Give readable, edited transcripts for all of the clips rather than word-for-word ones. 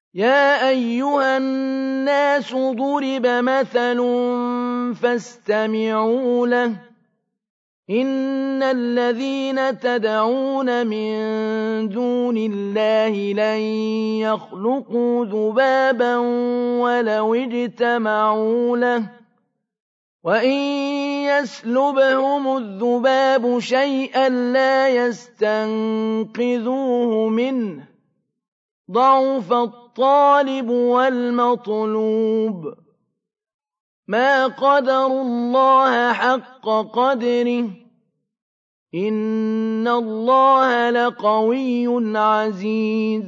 يَا أَيُّهَا النَّاسُ ضُرِبَ مَثَلٌ فَاسْتَمِعُوا لَهُ ۚ إِنَّ الَّذِينَ تَدْعُونَ مِن دُونِ اللَّهِ لَن يَخْلُقُوا ذُبَابًا وَلَوِ اجْتَمَعُوا لَهُ ۖ وَإِن يَسْلُبْهُمُ الذُّبَابُ شَيْئًا لَّا يَسْتَنقِذُوهُ مِنْهُ ۚ ضَعُفَ الطَّالِبُ وَالْمَطْلُوبُ مَا قَدَرُوا اللَّهَ حَقَّ قَدْرِهِ ۗ إِنَّ اللَّهَ لَقَوِيٌّ عَزِيزٌ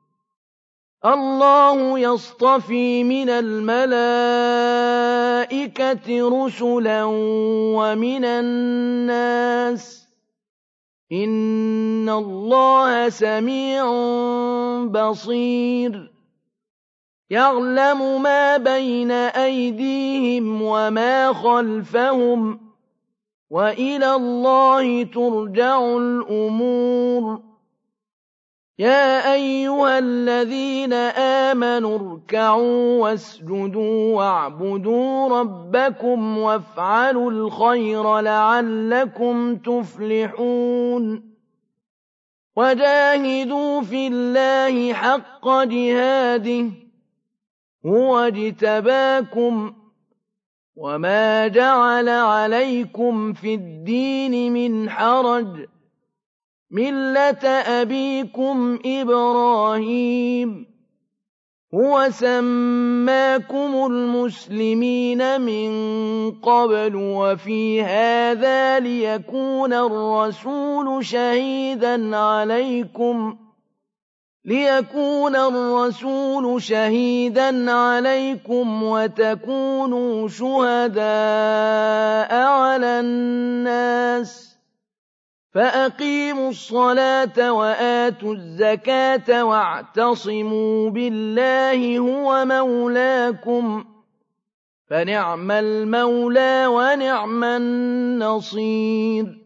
اللَّهُ يَصْطَفِي مِنَ الْمَلَائِكَةِ رُسُلًا وَمِنَ النَّاسِ ۚ إِنَّ اللَّهَ سَمِيعٌ بَصِيرٌ يَعْلَمُ مَا بَيْنَ أَيْدِيهِمْ وَمَا خَلْفَهُمْ ۗ وَإِلَى اللَّهِ تُرْجَعُ الْأُمُورُ يَا أَيُّهَا الَّذِينَ آمَنُوا ارْكَعُوا وَاسْجُدُوا وَاعْبُدُوا رَبَّكُمْ وَافْعَلُوا الْخَيْرَ لَعَلَّكُمْ تُفْلِحُونَ وَجَاهِدُوا فِي اللَّهِ حَقَّ جِهَادِهِ ۚ هُوَ اجْتَبَاكُمْ وَمَا جَعَلَ عَلَيْكُمْ فِي الدِّينِ مِنْ حَرَجٍ ۚ مِّلَّةَ أَبِيكُمْ إِبْرَاهِيمَ هُوَ سَمَّاكُمُ الْمُسْلِمِينَ مِن قَبْلُ وَفِي هَٰذَا لِيَكُونَ الرَّسُولُ شَهِيدًا عَلَيْكُمْ وَتَكُونُوا شُهَدَاءَ عَلَى النَّاسِ ۚ فَأَقِيمُوا الصَّلَاةَ وَآتُوا الزَّكَاةَ وَاعْتَصِمُوا بِاللَّهِ هُوَ مَوْلَاكُمْ ۖ فَنِعْمَ الْمَوْلَىٰ وَنِعْمَ النَّصِيرُ